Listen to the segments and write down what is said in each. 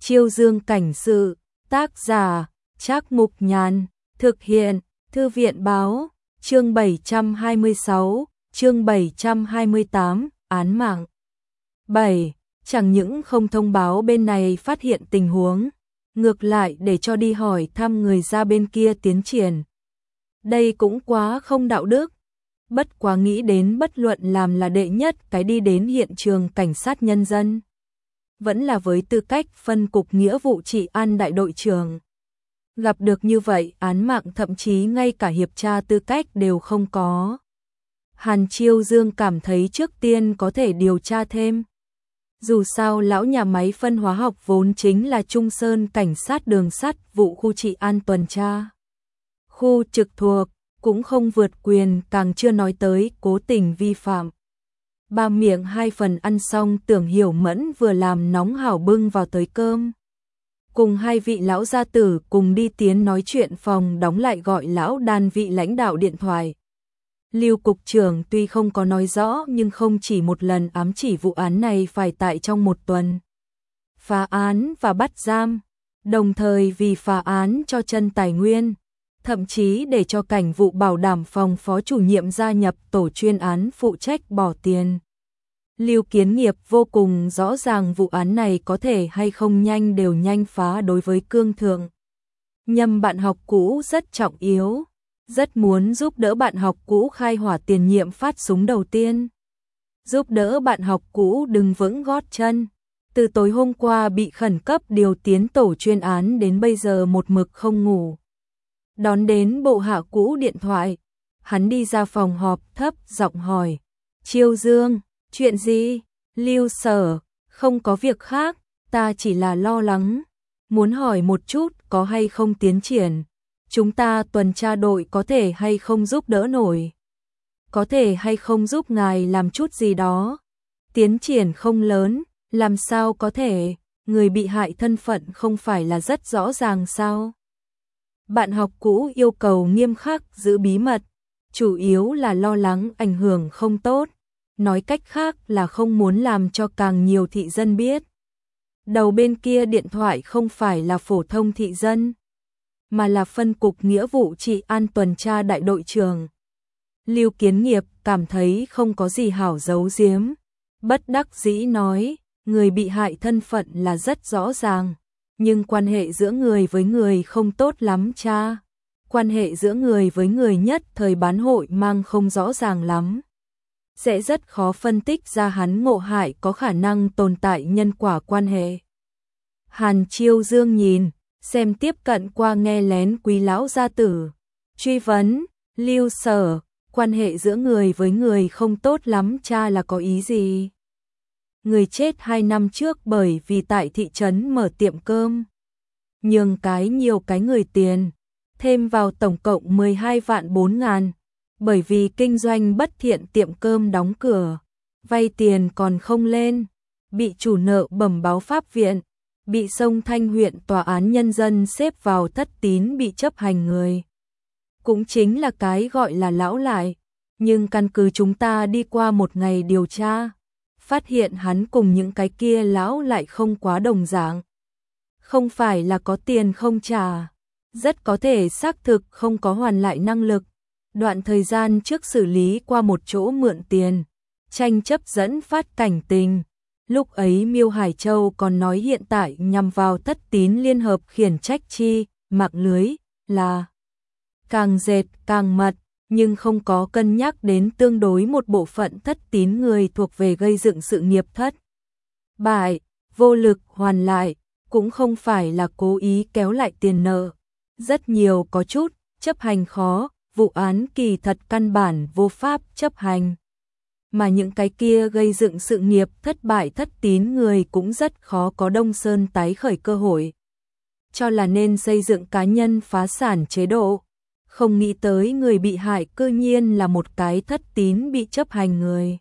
Chiêu Dương cảnh sự, tác giả, Trác Mục Nhàn, thực hiện, Thư viện báo, chương 726, chương 728, án mạng. 7. Chẳng những không thông báo bên này phát hiện tình huống, ngược lại để cho đi hỏi thăm người ra bên kia tiến triển. Đây cũng quá không đạo đức. Bất quá nghĩ đến bất luận làm là đệ nhất cái đi đến hiện trường cảnh sát nhân dân, vẫn là với tư cách phân cục nghĩa vụ trị an đại đội trưởng. Gặp được như vậy án mạng thậm chí ngay cả hiệp tra tư cách đều không có. Hàn Chiêu Dương cảm thấy trước tiên có thể điều tra thêm. Dù sao lão nhà máy phân hóa học vốn chính là Trung Sơn cảnh sát đường sắt vụ khu trị an tuần tra. Khu trực thuộc, cũng không vượt quyền, càng chưa nói tới cố tình vi phạm. Ba miệng hai phần ăn xong Tưởng Hiểu Mẫn vừa làm nóng hảo bưng vào tới cơm. Cùng hai vị lão gia tử cùng đi tiến nói chuyện phòng đóng lại gọi lão đàn vị lãnh đạo điện thoại. Lưu cục trưởng tuy không có nói rõ nhưng không chỉ một lần ám chỉ vụ án này phải tại trong một tuần phá án và bắt giam, đồng thời vì phá án cho chân tài nguyên, thậm chí để cho cảnh vụ bảo đảm phòng phó chủ nhiệm gia nhập tổ chuyên án phụ trách bỏ tiền. Lưu Kiến Nghiệp vô cùng rõ ràng vụ án này có thể hay không nhanh đều nhanh phá đối với Cương Thượng. Nhâm bạn học cũ rất trọng yếu, rất muốn giúp đỡ bạn học cũ khai hỏa tiền nhiệm phát súng đầu tiên. Giúp đỡ bạn học cũ đừng vững gót chân. Từ tối hôm qua bị khẩn cấp điều tiến tổ chuyên án đến bây giờ một mực không ngủ. Đón đến bộ hạ cũ điện thoại, hắn đi ra phòng họp thấp giọng hỏi. Chiêu Dương, chuyện gì? Lưu Sở, không có việc khác, ta chỉ là lo lắng. Muốn hỏi một chút có hay không tiến triển. Chúng ta tuần tra đội có thể hay không giúp đỡ nổi. Có thể hay không giúp ngài làm chút gì đó. Tiến triển không lớn, làm sao có thể, người bị hại thân phận không phải là rất rõ ràng sao? Bạn học cũ yêu cầu nghiêm khắc giữ bí mật, chủ yếu là lo lắng ảnh hưởng không tốt, nói cách khác là không muốn làm cho càng nhiều thị dân biết. Đầu bên kia điện thoại không phải là phổ thông thị dân, mà là phân cục nghĩa vụ trị an tuần tra đại đội trưởng. Lưu Kiến Nghiệp cảm thấy không có gì hảo giấu giếm, bất đắc dĩ nói, người bị hại thân phận là rất rõ ràng. Nhưng quan hệ giữa người với người không tốt lắm cha. Quan hệ giữa người với người nhất thời bán hội mang không rõ ràng lắm. Sẽ rất khó phân tích ra hắn ngộ hại có khả năng tồn tại nhân quả quan hệ. Hàn Chiêu Dương nhìn, xem tiếp cận qua nghe lén quý lão gia tử. Truy vấn, Lưu Sở, quan hệ giữa người với người không tốt lắm cha là có ý gì? Người chết 2 năm trước bởi vì tại thị trấn mở tiệm cơm. Nhường nhiều cái người tiền, thêm vào tổng cộng 12 vạn 4 ngàn. Bởi vì kinh doanh bất thiện tiệm cơm đóng cửa, vay tiền còn không lên, bị chủ nợ bẩm báo pháp viện, bị Sông Thanh huyện tòa án nhân dân xếp vào thất tín bị chấp hành người. Cũng chính là cái gọi là lão lại, nhưng căn cứ chúng ta đi qua một ngày điều tra, phát hiện hắn cùng những cái kia lão lại không quá đồng dạng. Không phải là có tiền không trả, rất có thể xác thực không có hoàn lại năng lực. Đoạn thời gian trước xử lý qua một chỗ mượn tiền, tranh chấp dẫn phát cảnh tình. Lúc ấy Miêu Hải Châu còn nói hiện tại nhằm vào thất tín liên hợp khiển trách chi, mạng lưới, là càng dệt càng mật, nhưng không có cân nhắc đến tương đối một bộ phận thất tín người thuộc về gây dựng sự nghiệp thất bại, vô lực hoàn lại, cũng không phải là cố ý kéo lại tiền nợ. Rất nhiều có chút, chấp hành khó, vụ án kỳ thật căn bản vô pháp chấp hành. Mà những cái kia gây dựng sự nghiệp thất bại thất tín người cũng rất khó có Đông Sơn tái khởi cơ hội. Cho là nên xây dựng cá nhân phá sản chế độ. Không nghĩ tới người bị hại cư nhiên là một cái thất tín bị chấp hành người.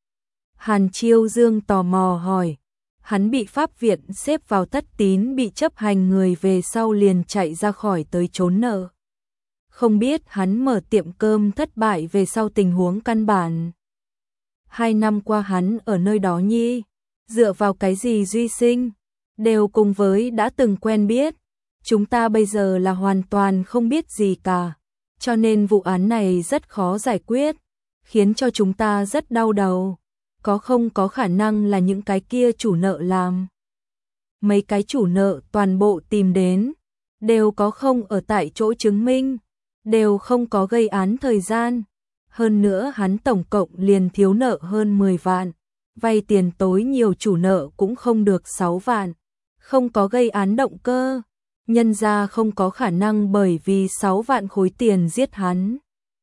Hàn Chiêu Dương tò mò hỏi. Hắn bị pháp viện xếp vào thất tín bị chấp hành người về sau liền chạy ra khỏi tới trốn nợ. Không biết hắn mở tiệm cơm thất bại về sau tình huống căn bản. 2 năm qua hắn ở nơi đó nhi, dựa vào cái gì duy sinh? đều cùng với đã từng quen biết. Chúng ta bây giờ là hoàn toàn không biết gì cả, cho nên vụ án này rất khó giải quyết, khiến cho chúng ta rất đau đầu. Có không có khả năng là những cái kia chủ nợ làm? Mấy cái chủ nợ toàn bộ tìm đến, đều có không ở tại chỗ chứng minh, đều không có gây án thời gian. Hơn nữa hắn tổng cộng liền thiếu nợ hơn 10 vạn, vay tiền tối nhiều chủ nợ cũng không được 6 vạn, không có gây án động cơ. Nhân ra không có khả năng bởi vì 6 vạn khối tiền giết hắn.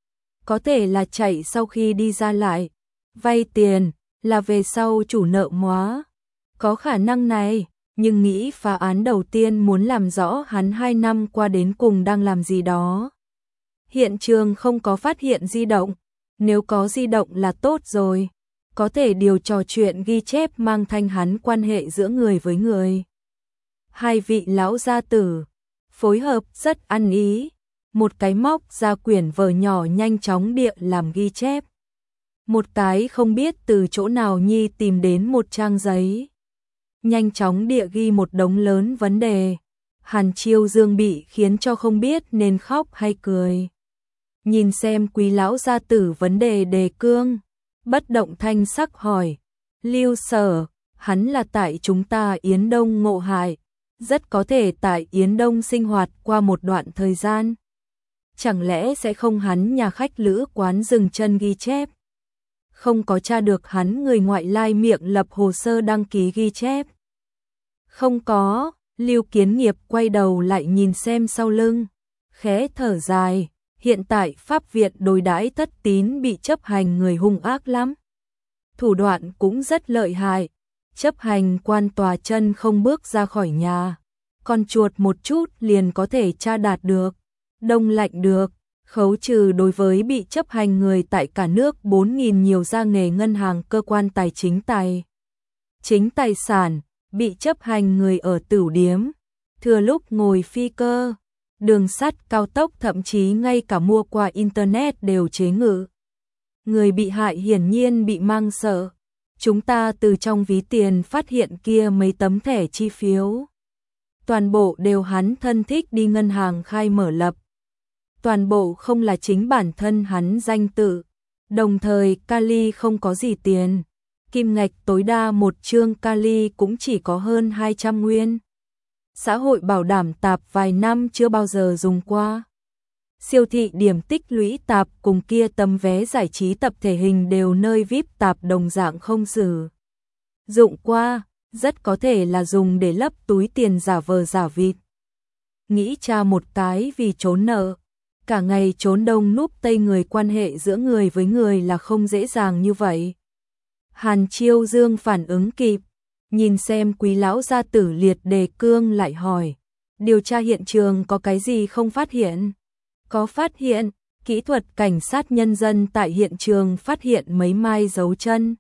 Có thể là chạy sau khi đi ra lại, vay tiền, là về sau chủ nợ móa. Có khả năng này, nhưng nghĩ phá án đầu tiên muốn làm rõ hắn 2 năm qua đến cùng đang làm gì đó. Hiện trường không có phát hiện di động, nếu có di động là tốt rồi. Có thể điều trò chuyện ghi chép mang thanh hắn quan hệ giữa người với người. Hai vị lão gia tử phối hợp rất ăn ý, một cái móc ra quyển vở nhỏ nhanh chóng địa làm ghi chép. Một cái không biết từ chỗ nào nhi tìm đến một trang giấy, nhanh chóng địa ghi một đống lớn vấn đề. Hàn Chiêu Dương bị khiến cho không biết nên khóc hay cười. Nhìn xem quý lão gia tử vấn đề đề cương, bất động thanh sắc hỏi, Lưu Sở, hắn là tại chúng ta Yến Đông ngộ hại, rất có thể tại Yến Đông sinh hoạt qua một đoạn thời gian. Chẳng lẽ sẽ không hắn nhà khách lữ quán dừng chân ghi chép? Không có tra được hắn người ngoại lai miệng lập hồ sơ đăng ký ghi chép? Không có. Lưu Kiến Nghiệp quay đầu lại nhìn xem sau lưng, khẽ thở dài, hiện tại pháp viện đối đãi Thất Tín bị chấp hành người hung ác lắm. Thủ đoạn cũng rất lợi hại, chấp hành quan tòa chân không bước ra khỏi nhà, con chuột một chút liền có thể tra đạt được, đông lạnh được, khấu trừ đối với bị chấp hành người tại cả nước 4.000 nhiều gia nghề ngân hàng cơ quan tài chính tài sản, bị chấp hành người ở tửu điếm, thừa lúc ngồi phi cơ, đường sắt cao tốc thậm chí ngay cả mua qua internet đều chế ngự. Người bị hại hiển nhiên bị mang sợ. Chúng ta từ trong ví tiền phát hiện kia mấy tấm thẻ chi phiếu. Toàn bộ đều hắn thân thích đi ngân hàng khai mở lập. Toàn bộ không là chính bản thân hắn danh tự. Đồng thời Kali không có gì tiền. Kim ngạch tối đa một chương Kali cũng chỉ có hơn 200 nguyên. Xã hội bảo đảm tạp vài năm chưa bao giờ dùng qua. Siêu thị điểm tích lũy tạp cùng kia tấm vé giải trí tập thể hình đều nơi VIP tạp đồng dạng không sử dụng qua, rất có thể là dùng để lấp túi tiền giả vờ giả vịt. Nghĩ cha một cái vì trốn nợ, cả ngày trốn đông núp tây người quan hệ giữa người với người là không dễ dàng như vậy. Hàn Chiêu Dương phản ứng kịp, nhìn xem quý lão gia tử liệt đề cương lại hỏi, điều tra hiện trường có cái gì không phát hiện? Có phát hiện, kỹ thuật cảnh sát nhân dân tại hiện trường phát hiện mấy mai dấu chân.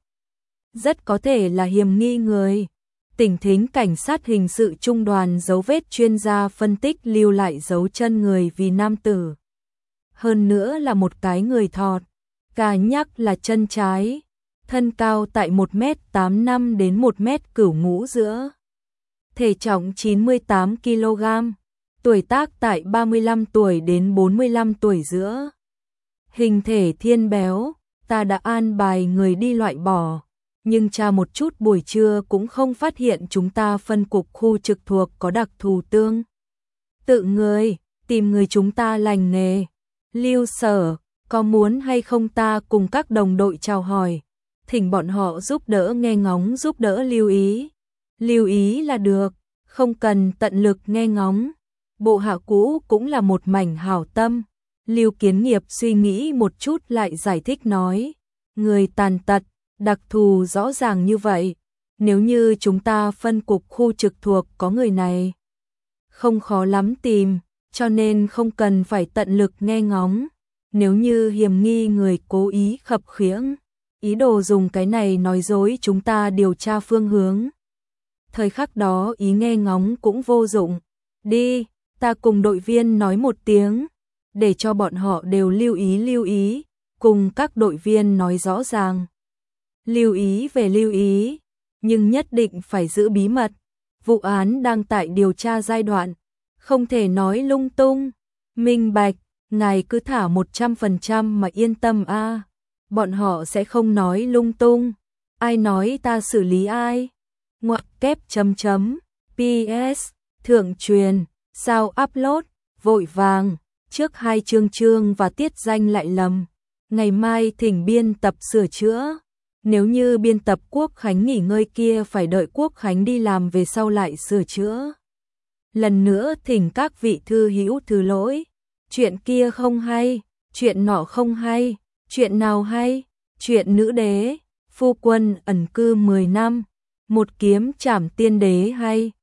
Rất có thể là hiểm nghi người. Tỉnh Thính cảnh sát hình sự trung đoàn dấu vết chuyên gia phân tích lưu lại dấu chân người vì nam tử. Hơn nữa là một cái người thọt, cà nhắc là chân trái, thân cao tại 1m85 đến 1m95 giữa. Thể trọng 98 kg. Tuổi tác tại 35 tuổi đến 45 tuổi giữa. Hình thể thiên béo, ta đã an bài người đi loại bỏ, nhưng tra một chút buổi trưa cũng không phát hiện chúng ta phân cục khu trực thuộc có đặc thù tương tự người, tìm người chúng ta lành nghề. Lưu Sở, có muốn hay không ta cùng các đồng đội chào hỏi, thỉnh bọn họ giúp đỡ nghe ngóng giúp đỡ lưu ý. Lưu ý là được, không cần tận lực nghe ngóng. Bộ hạ cũ cũng là một mảnh hảo tâm. Lưu Kiến Nghiệp suy nghĩ một chút lại giải thích nói, người tàn tật, đặc thù rõ ràng như vậy, nếu như chúng ta phân cục khu trực thuộc có người này, không khó lắm tìm, cho nên không cần phải tận lực nghe ngóng. Nếu như hiểm nghi người cố ý khập khiễng, ý đồ dùng cái này nói dối chúng ta điều tra phương hướng, thời khắc đó ý nghe ngóng cũng vô dụng. Đi, ta cùng đội viên nói một tiếng, để cho bọn họ đều lưu ý, cùng các đội viên nói rõ ràng. Lưu ý về lưu ý, nhưng nhất định phải giữ bí mật. vụ án đang tại điều tra giai đoạn, không thể nói lung tung, minh bạch, ngài cứ thả 100% mà yên tâm a, bọn họ sẽ không nói lung tung, ai nói ta xử lý ai, ngoặc kép chấm chấm, PS, thượng truyền, sao upload, vội vàng, trước 2 chương và tiết danh lại lầm, ngày mai thỉnh biên tập sửa chữa. Nếu như biên tập Quốc Khánh nghỉ ngơi kia phải đợi Quốc Khánh đi làm về sau lại sửa chữa. Lần nữa thỉnh các vị thư hữu thứ lỗi. Chuyện kia không hay, chuyện nọ không hay, chuyện nào hay, chuyện nữ đế, phu quân ẩn cư 10 năm, một kiếm trảm tiên đế hay.